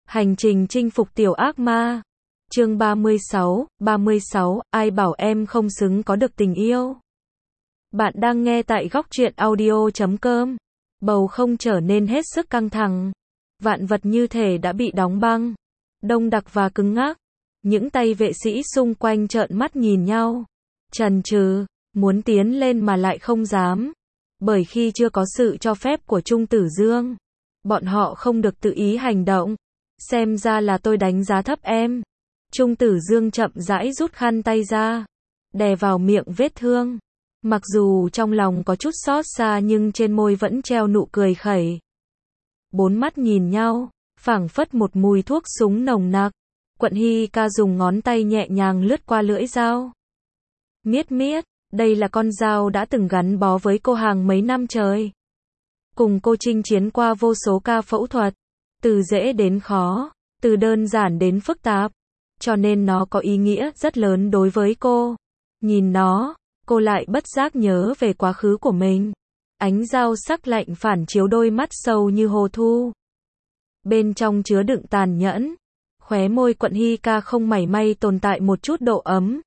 Hành trình chinh phục tiểu ác ma. Chương 36, ai bảo em không xứng có được tình yêu. Bạn đang nghe tại góc truyện audio.com. Bầu không trở nên hết sức căng thẳng. Vạn vật như thể đã bị đóng băng, đông đặc và cứng ngắc. Những tay vệ sĩ xung quanh trợn mắt nhìn nhau, chần chừ, muốn tiến lên mà lại không dám. Bởi khi chưa có sự cho phép của Trung Tử Dương, bọn họ không được tự ý hành động. Xem ra là tôi đánh giá thấp em. Trung Tử Dương chậm rãi rút khăn tay ra, đè vào miệng vết thương. Mặc dù trong lòng có chút xót xa nhưng trên môi vẫn treo nụ cười khẩy. Bốn mắt nhìn nhau, phảng phất một mùi thuốc súng nồng nặc. Quận Hy Ca dùng ngón tay nhẹ nhàng lướt qua lưỡi dao. Miết miết, đây là con dao đã từng gắn bó với cô hàng mấy năm trời. Cùng cô chinh chiến qua vô số ca phẫu thuật, từ dễ đến khó, từ đơn giản đến phức tạp, cho nên nó có ý nghĩa rất lớn đối với cô. Nhìn nó, cô lại bất giác nhớ về quá khứ của mình. Ánh dao sắc lạnh phản chiếu đôi mắt sâu như hồ thu. Bên trong chứa đựng tàn nhẫn. Khóe môi Quận Hy Ca không mảy may tồn tại một chút độ ấm.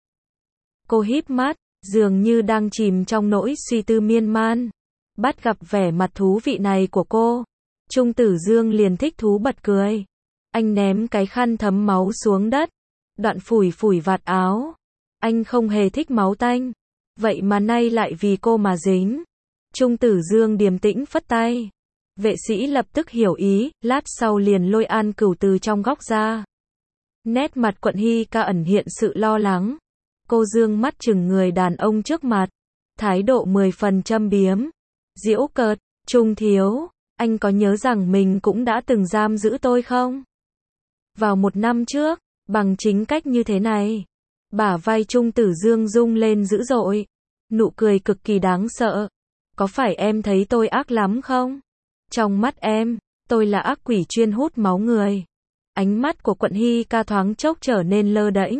Cô híp mắt, dường như đang chìm trong nỗi suy tư miên man. Bắt gặp vẻ mặt thú vị này của cô, Trung Tử Dương liền thích thú bật cười. Anh ném cái khăn thấm máu xuống đất, đoạn phủi phủi vạt áo. Anh không hề thích máu tanh, vậy mà nay lại vì cô mà dính. Trung Tử Dương điềm tĩnh phất tay. Vệ sĩ lập tức hiểu ý, lát sau liền lôi An Cửu từ trong góc ra. Nét mặt Quận Hy Ca ẩn hiện sự lo lắng. Cô dương mắt chừng người đàn ông trước mặt, thái độ 10 phần châm biếm, giễu cợt. Trung thiếu, anh có nhớ rằng mình cũng đã từng giam giữ tôi không? Vào 1 năm trước, bằng chính cách như thế này. Bả vai Trung Tử Dương rung lên dữ dội, nụ cười cực kỳ đáng sợ. Có phải em thấy tôi ác lắm không? Trong mắt em, tôi là ác quỷ chuyên hút máu người. Ánh mắt của Quận Hy Ca thoáng chốc trở nên lơ đễnh.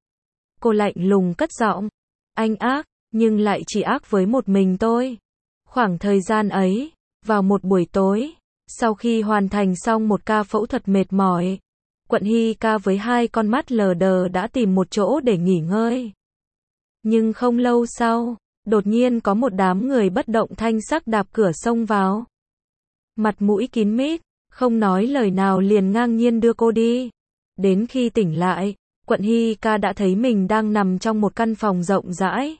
Cô lạnh lùng cất giọng, anh ác, nhưng lại chỉ ác với một mình tôi. Khoảng thời gian ấy, vào một buổi tối, sau khi hoàn thành xong một ca phẫu thuật mệt mỏi, Quận Hy Ca với 2 con mắt lờ đờ đã tìm một chỗ để nghỉ ngơi. Nhưng không lâu sau, đột nhiên có một đám người bất động thanh sắc đạp cửa xông vào. Mặt mũi kín mít, không nói lời nào liền ngang nhiên đưa cô đi. Đến khi tỉnh lại, Quận Hy Ca đã thấy mình đang nằm trong một căn phòng rộng rãi,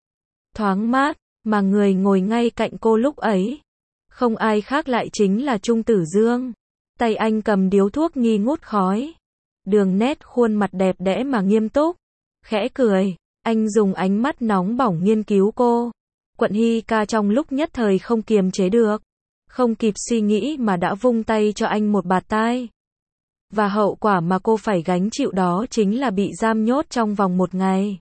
thoáng mát, mà người ngồi ngay cạnh cô lúc ấy không ai khác lại chính là Trung Tử Dương. Tay anh cầm điếu thuốc nghi ngút khói, đường nét khuôn mặt đẹp đẽ mà nghiêm túc. Khẽ cười, anh dùng ánh mắt nóng bỏng nghiên cứu cô. Quận Hy Ca trong lúc nhất thời không kiềm chế được, không kịp suy nghĩ mà đã vung tay cho anh một bạt tai. Và hậu quả mà cô phải gánh chịu đó chính là bị giam nhốt trong vòng 1 ngày.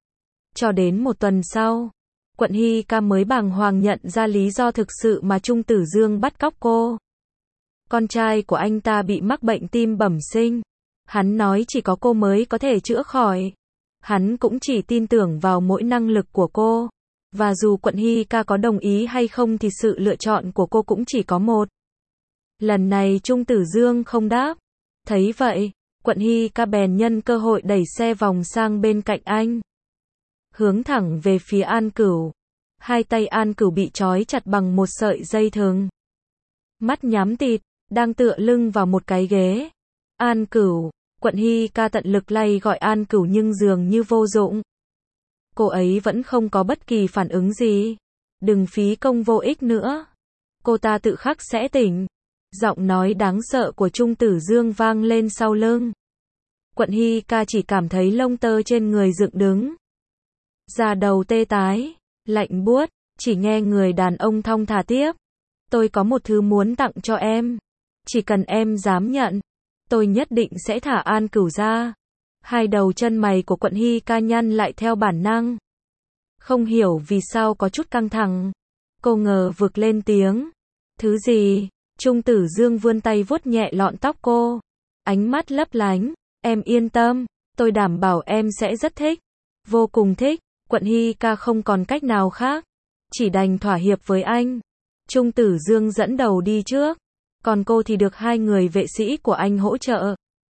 Cho đến 1 tuần sau, Quận Hy Ca mới bàng hoàng nhận ra lý do thực sự mà Trung Tử Dương bắt cóc cô. Con trai của anh ta bị mắc bệnh tim bẩm sinh. Hắn nói chỉ có cô mới có thể chữa khỏi. Hắn cũng chỉ tin tưởng vào mỗi năng lực của cô. Và dù Quận Hy Ca có đồng ý hay không thì sự lựa chọn của cô cũng chỉ có một. Lần này Trung Tử Dương không đáp. Thấy vậy, Quận Hy Ca bèn nhân cơ hội đẩy xe vòng sang bên cạnh anh, hướng thẳng về phía An Cửu. 2 tay An Cửu bị trói chặt bằng một sợi dây thừng, mắt nhắm tịt, đang tựa lưng vào một cái ghế. An Cửu. Quận Hy Ca tận lực lay gọi An Cửu nhưng dường như vô dụng. Cô ấy vẫn không có bất kỳ phản ứng gì. Đừng phí công vô ích nữa, cô ta tự khắc sẽ tỉnh. Giọng nói đáng sợ của Trung Tử Dương vang lên sau lưng. Quận Hy Ca chỉ cảm thấy lông tơ trên người dựng đứng, da đầu tê tái, lạnh buốt. Chỉ nghe người đàn ông thong thả tiếp. Tôi có một thứ muốn tặng cho em. Chỉ cần em dám nhận, tôi nhất định sẽ thả An Cửu ra. 2 đầu chân mày của Quận Hy Ca nhăn lại theo bản năng. Không hiểu vì sao có chút căng thẳng. Cô ngờ vực lên tiếng. Thứ gì? Trung Tử Dương vươn tay vuốt nhẹ lọn tóc cô, ánh mắt lấp lánh. Em yên tâm, tôi đảm bảo em sẽ rất thích. Vô cùng thích. Quận Hy Ca không còn cách nào khác, chỉ đành thỏa hiệp với anh. Trung Tử Dương dẫn đầu đi trước, Còn cô thì được 2 người vệ sĩ của anh hỗ trợ.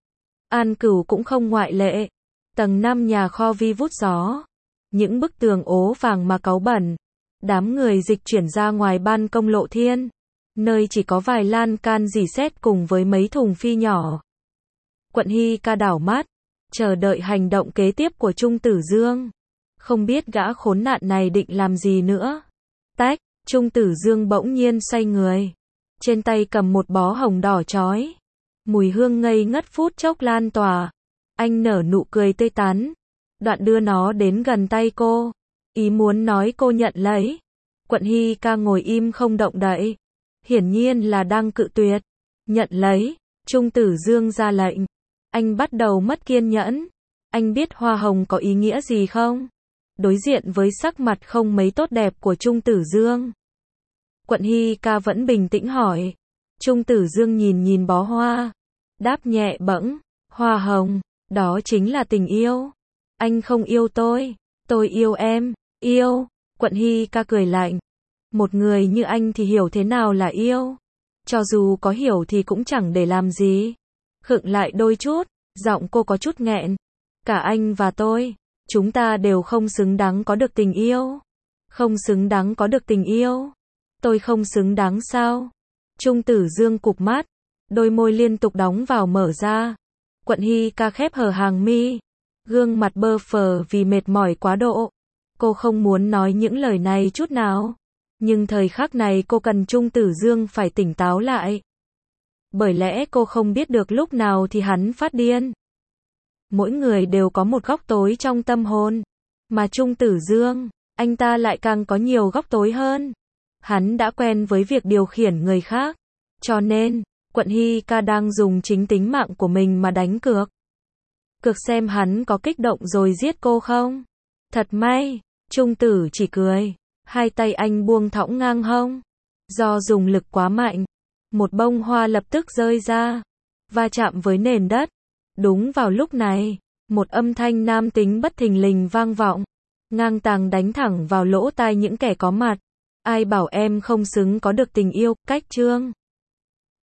An Cửu cũng không ngoại lệ. Tầng 5 nhà kho vi vút gió. Những bức tường ố vàng mà cáu bẩn. Đám người dịch chuyển ra ngoài ban công lộ thiên. Nơi chỉ có vài lan can rỉ sét cùng với mấy thùng phi nhỏ. Quận Hy Ca đảo mắt, chờ đợi hành động kế tiếp của Trung Tử Dương. Không biết gã khốn nạn này định làm gì nữa. Tách, Trung Tử Dương bỗng nhiên xoay người. Trên tay cầm một bó hồng đỏ chói. Mùi hương ngây ngất phút chốc lan tỏa. Anh nở nụ cười tươi tắn. Đoạn đưa nó đến gần tay cô. Ý muốn nói cô nhận lấy. Quận Hy Ca ngồi im không động đậy. Hiển nhiên là đang cự tuyệt. Nhận lấy. Trung Tử Dương ra lệnh. Anh bắt đầu mất kiên nhẫn. Anh biết hoa hồng có ý nghĩa gì không? Đối diện với sắc mặt không mấy tốt đẹp của Trung Tử Dương. Quận Hy Ca vẫn bình tĩnh hỏi. Trung Tử Dương nhìn nhìn bó hoa. Đáp nhẹ bẫng. Hoa hồng. Đó chính là tình yêu. Anh không yêu tôi yêu em. Yêu. Quận Hy Ca cười lạnh. Một người như anh thì hiểu thế nào là yêu. Cho dù có hiểu thì cũng chẳng để làm gì. Khựng lại đôi chút, giọng cô có chút nghẹn. Cả anh và tôi, chúng ta đều không xứng đáng có được tình yêu. Không xứng đáng có được tình yêu. Tôi không xứng đáng sao? Trung Tử Dương cụp mắt, đôi môi liên tục đóng vào mở ra. Quận Hy Ca khép hờ hàng mi, gương mặt bơ phờ vì mệt mỏi quá độ. Cô không muốn nói những lời này chút nào. Nhưng thời khắc này cô cần Trung Tử Dương phải tỉnh táo lại. Bởi lẽ cô không biết được lúc nào thì hắn phát điên. Mỗi người đều có một góc tối trong tâm hồn. Mà Trung Tử Dương, anh ta lại càng có nhiều góc tối hơn. Hắn đã quen với việc điều khiển người khác. Cho nên, Quận Hy Ca đang dùng chính tính mạng của mình mà đánh cược. Cược xem hắn có kích động rồi giết cô không? Thật may, Trung Tử chỉ cười. Hai tay anh buông thõng ngang hông. Do dùng lực quá mạnh, một bông hoa lập tức rơi ra, va chạm với nền đất. Đúng vào lúc này, một âm thanh nam tính bất thình lình vang vọng, ngang tàng đánh thẳng vào lỗ tai những kẻ có mặt. Ai bảo em không xứng có được tình yêu, cách chương.